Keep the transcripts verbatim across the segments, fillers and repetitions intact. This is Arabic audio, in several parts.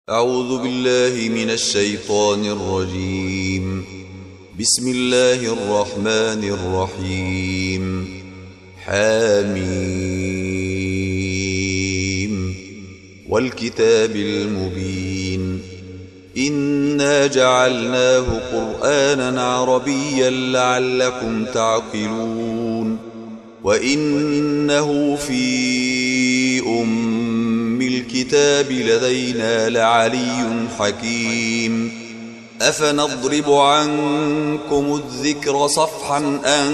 أعوذ بالله من الشيطان الرجيم. بسم الله الرحمن الرحيم. حاميم والكتاب المبين. إنا جعلناه قرآنا عربيا لعلكم تعقلون. وإنه في أم الكتاب لدينا لعلي حكيم. أفنضرب عنكم الذكر صفحا أن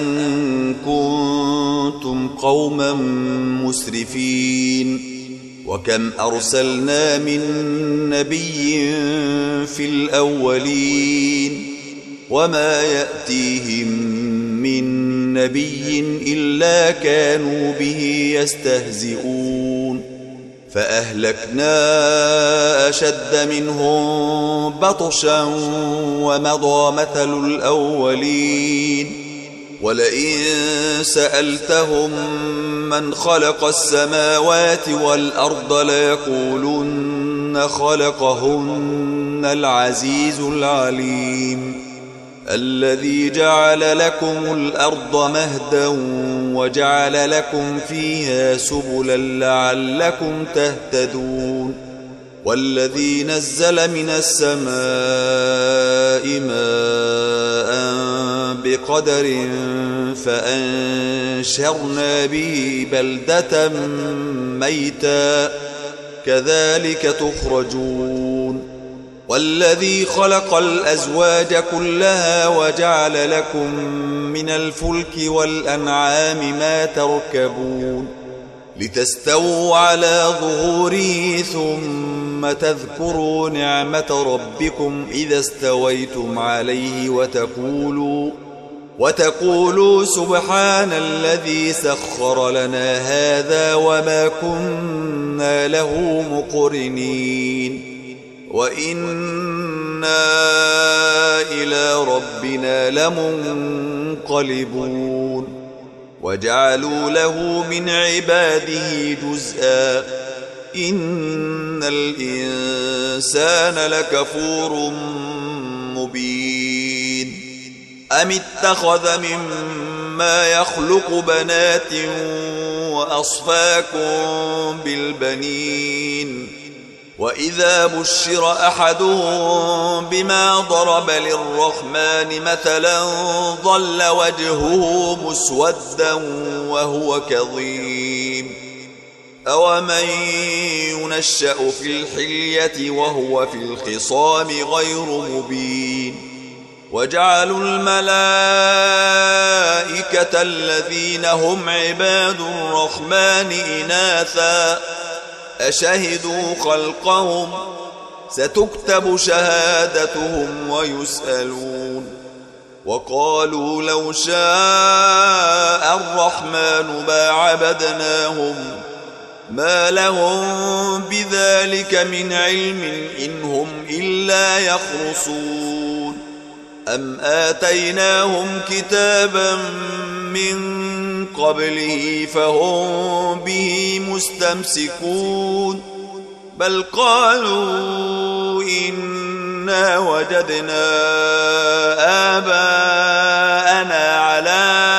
كنتم قوما مسرفين. وكم أرسلنا من نبي في الأولين وما يأتيهم من نبي إلا كانوا به يستهزئون. فأهلكنا أشد منهم بطشا ومضى مثل الأولين. ولئن سألتهم من خلق السماوات والأرض ليقولن خلقهن العزيز العليم. الذي جعل لكم الأرض مهدا وجعل لكم فيها سبلا لعلكم تهتدون. والذي نزل من السماء ماء بقدر فأنشرنا به بلدة ميتا كذلك تخرجون. والذي خلق الأزواج كلها وجعل لكم من الفلك والأنعام ما تركبون لتستووا على ظهوره ثم تذكروا نعمة ربكم إذا استويتم عليه وتقولوا وتقولوا سبحان الذي سخر لنا هذا وما كنا له مقرنين وإنا إلى ربنا لمنقلبون. وجعلوا له من عباده جزءا إن الإنسان لكفور مبين. أم اتخذ مما يخلق بنات وأصفاكم بالبنين. وإذا بشر أحدهم بما ضرب للرحمن مثلا ظل وجهه مسودا وهو كظيم. أومن ينشأ في الحلية وهو في الخصام غير مبين. وجعلوا الملائكة الذين هم عباد الرحمن إناثا أشهدوا خلقهم ستكتب شهادتهم ويسألون. وقالوا لو شاء الرحمن ما عبدناهم ما لهم بذلك من علم إن هم إلا يخرصون. أم آتيناهم كتابا من قبله فهم به مستمسكون. بل قالوا إنا وجدنا آباءنا على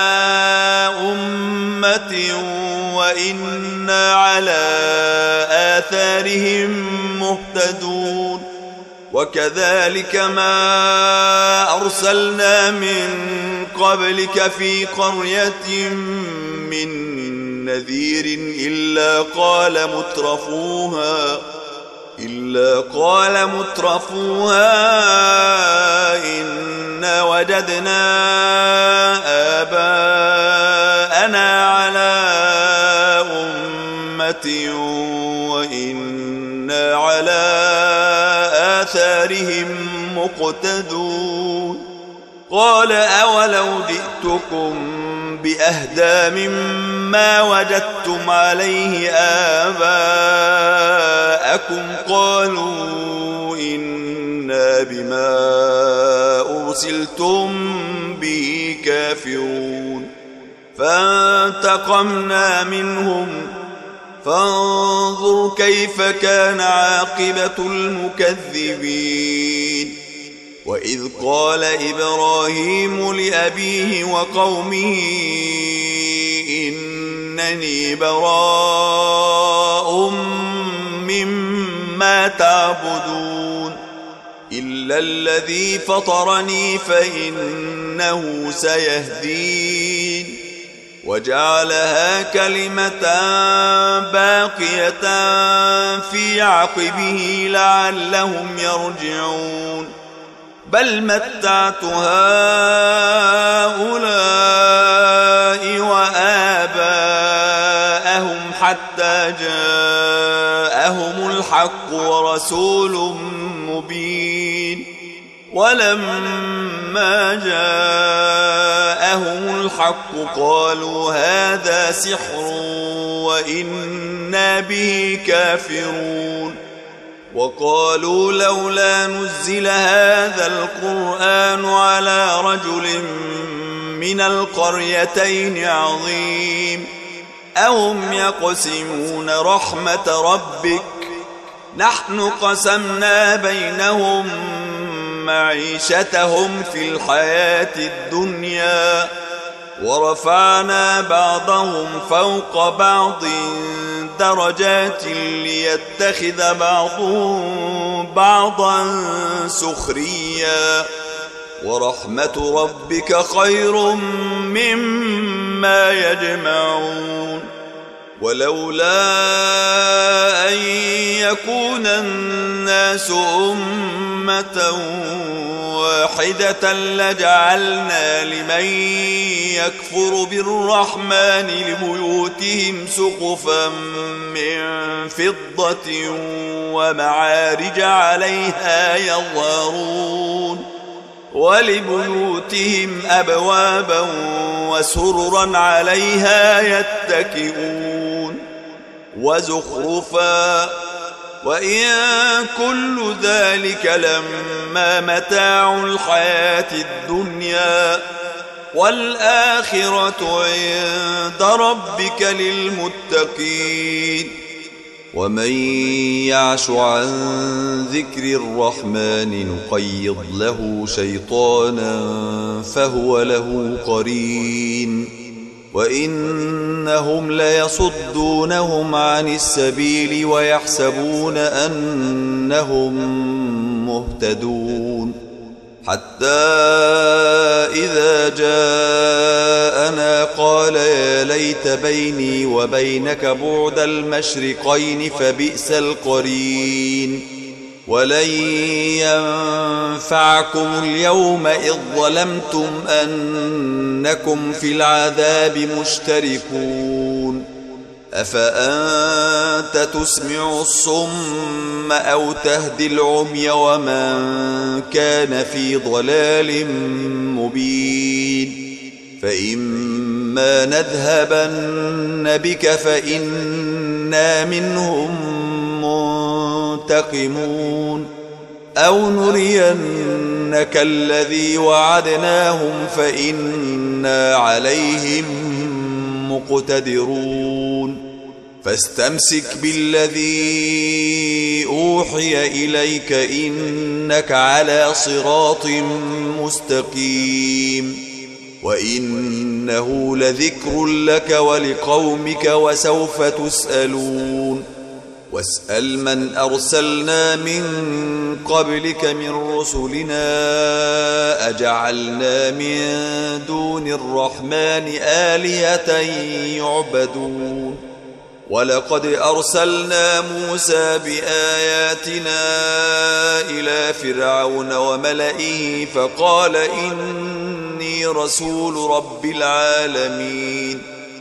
أمة وإنا على آثارهم مهتدون. وكذلك ما أرسلنا من قبلك في قرية من نذير إلا قال مترفوها إلا قال مترفوها إنا وجدنا آباءنا على أمة وإنا على آثارهم مقتدون. قال أولو جئتكم بأهدى مما وجدتم عليه آباءكم قالوا إنا بما أرسلتم به كافرون. فانتقمنا منهم فانظر كيف كان عاقبة المكذبين. وإذ قال إبراهيم لأبيه وقومه إنني براء مما تعبدون إلا الذي فطرني فإنه سيهدين. وجعلها كلمة باقية في عقبه لعلهم يرجعون. بل متعت هؤلاء وآباءهم حتى جاءهم الحق ورسول مبين. ولما جاءهم الحق قالوا هذا سحر وإنا به كافرون. وقالوا لولا نزل هذا القرآن على رجل من القريتين عظيم. أهم يقسمون رحمة ربك نحن قسمنا بينهم معيشتهم في الحياة الدنيا ورفعنا بعضهم فوق بعض درجات ليتخذ بعضهم بعضا سخريا ورحمة ربك خير مما يجمعون. ولولا أن يكون الناس أمة واحدة لجعلنا لمن يكفر بالرحمن لبيوتهم سقفا من فضة ومعارج عليها يظهرون ولبيوتهم أبوابا وسررا عليها يتكئون وزخرفا وإن كل ذلك لما متاع الحياة الدنيا والآخرة عند ربك للمتقين. ومن يعش عن ذكر الرحمن نقيض له شيطانا فهو له قرين وإنهم ليصدونهم عن السبيل ويحسبون أنهم مهتدون. حتى إذا جاءنا قال يا ليت بيني وبينك بعد المشرقين فبئس القرين. ولن ينفعكم اليوم إذ ظلمتم أنكم في العذاب مشتركون. أفأنت تسمع الصم أو تهدي العمي ومن كان في ضلال مبين. فإما نذهبن بك فإنا منهم منتقمون أو نرينك الذي وعدناهم فإنا عليهم مقتدرون. فاستمسك بالذي أوحي إليك إنك على صراط مستقيم. وإنه لذكر لك ولقومك وسوف تسألون. واسأل من أرسلنا من قبلك من رسلنا أجعلنا من دون الرحمن آلهة يعبدون. ولقد أرسلنا موسى بآياتنا إلى فرعون وملئه فقال إني رسول رب العالمين.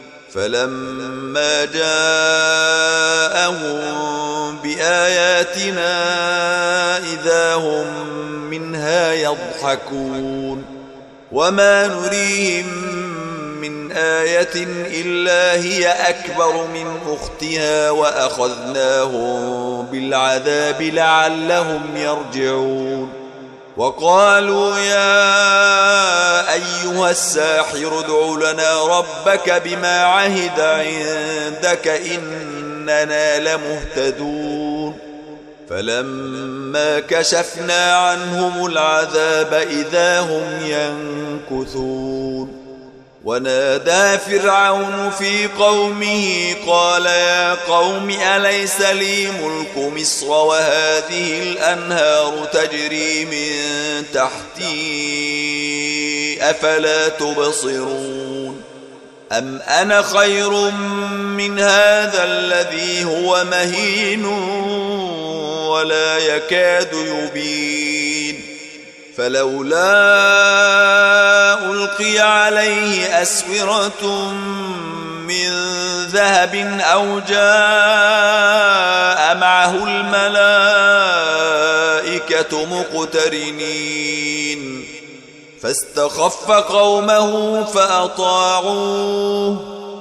فلما جاءهم بآياتنا إذا هم منها يضحكون. وما نريهم من آية إلا هي أكبر من أختها وأخذناهم بالعذاب لعلهم يرجعون. وقالوا يا أيها الساحر ادع لنا ربك بما عهد عندك إن إننا لمهتدون فلما كشفنا عنهم العذاب إذا هم ينكثون ونادى فرعون في قومه قال يا قوم أليس لي ملك مصر وهذه الأنهار تجري من تحتي أفلا تبصرون أم أنا خير من هذا الذي هو مهين ولا يكاد يبين فلولا ألقي عليه أسورة من ذهب أو جاء معه الملائكة مقترنين فاستخف قومه فأطاعوه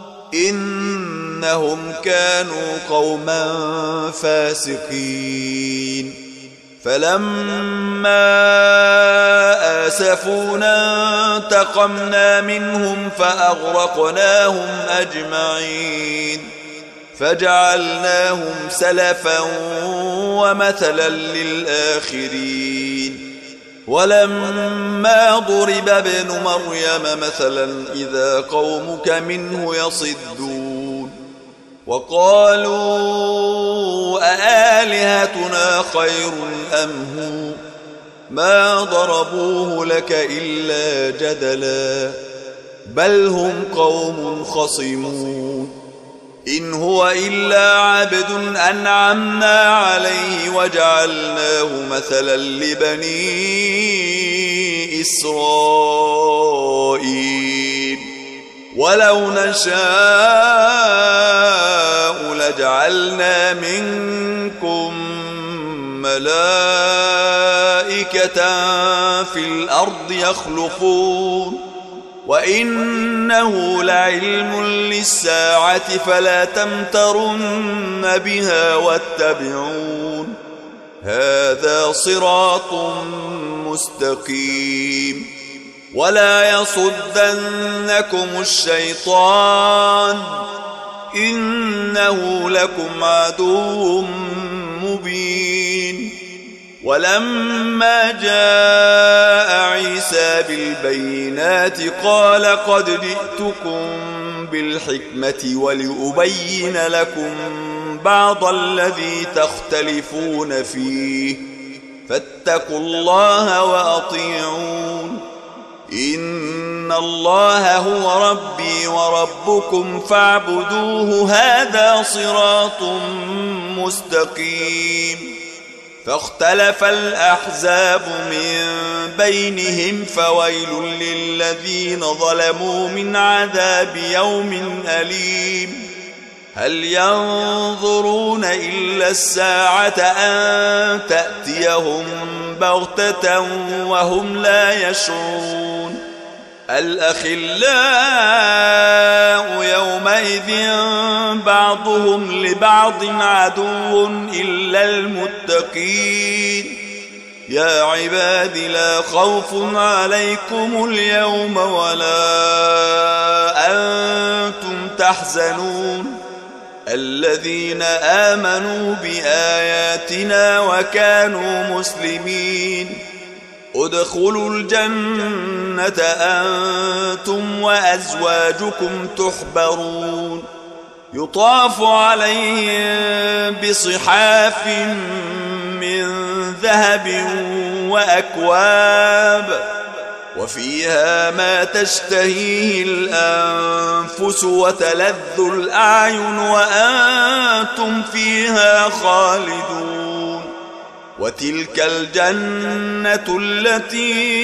إنهم كانوا قوما فاسقين فلما آسفونا انتقمنا منهم فأغرقناهم أجمعين فجعلناهم سلفا ومثلا للآخرين ولما ضرب ابن مريم مثلا إذا قومك منه يصدون وقالوا أآلهتنا خير أم هو ما ضربوه لك إلا جدلا بل هم قوم خصمون إن هو إلا عبد أنعمنا عليه وجعلناه مثلا لبني إسرائيل ولو نشاء لجعلنا منكم ملائكة في الأرض يخلفون وإنه لعلم للساعة فلا تمترن بها واتبعون هذا صراط مستقيم ولا يصدنكم الشيطان إنه لكم عدو مبين ولما جاء عيسى بالبينات قال قد جئتكم بالحكمة ولأبين لكم بعض الذي تختلفون فيه فاتقوا الله وأطيعون إن الله هو ربي وربكم فاعبدوه هذا صراط مستقيم فاختلف الأحزاب من بينهم فويل للذين ظلموا من عذاب يوم أليم هل ينظرون إلا الساعة أن تأتيهم بغتة وهم لا يشعرون الأخلاء يومئذ بعضهم لبعض عدو إلا المتقين يا عباد لا خوف عليكم اليوم ولا أنتم تحزنون الذين آمنوا بآياتنا وكانوا مسلمين ادخلوا الجنة أنتم وأزواجكم تحبرون يطاف عليهم بصحاف من ذهب وأكواب وفيها ما تشتهيه الأنفس وتلذ الأعين وأنتم فيها خالدون وتلك الجنة التي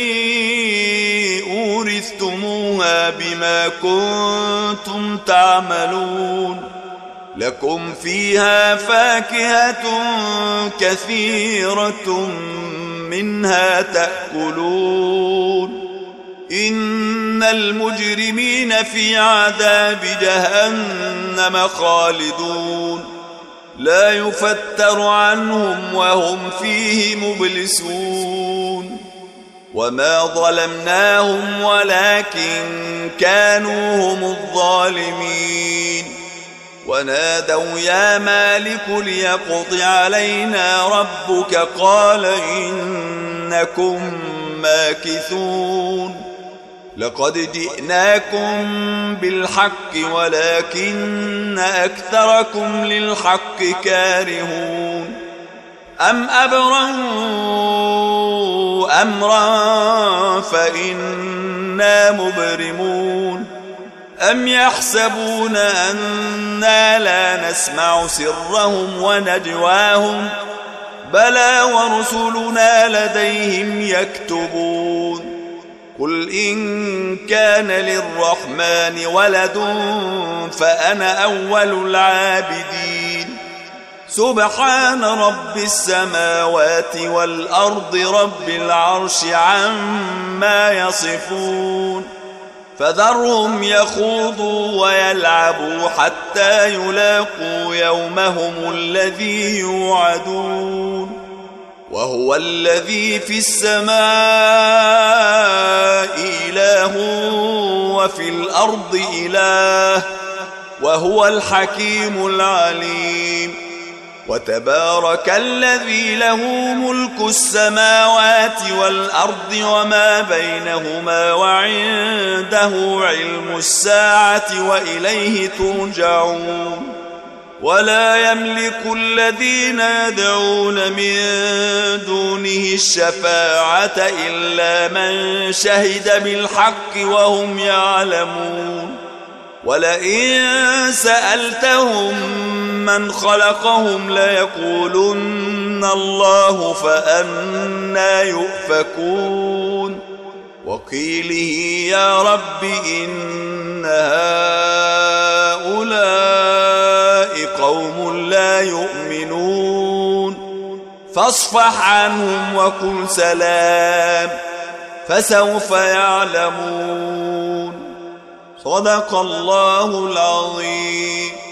أورثتموها بما كنتم تعملون لكم فيها فاكهة كثيرة منها تأكلون إن المجرمين في عذاب جهنم خالدون لا يفتر عنهم وهم فيه مبلسون وما ظلمناهم ولكن كانوا هم الظالمين ونادوا يا مالك ليقض علينا ربك قال إنكم ماكثون لقد جئناكم بالحق ولكن أكثركم للحق كارهون أم أبرموا أمرا فإنا مبرمون أم يحسبون أنا لا نسمع سرهم ونجواهم بلى ورسلنا لديهم يكتبون قل إن كان للرحمن ولد فأنا أول العابدين سبحان رب السماوات والأرض رب العرش عما يصفون فذرهم يخوضوا ويلعبوا حتى يلاقوا يومهم الذي يوعدون وهو الذي في السماء إله وفي الأرض إله وهو الحكيم العليم وتبارك الذي له ملك السماوات والأرض وما بينهما وعنده علم الساعة وإليه ترجعون ولا يملك الذين يدعون من دونه الشفاعة إلا من شهد بالحق وهم يعلمون ولئن سألتهم من خلقهم ليقولن الله فأنى يؤفكون وقيله يا رب إن هؤلاء قوم لا يؤمنون فاصفح عنهم وقل سلام فسوف يعلمون صدق الله العظيم.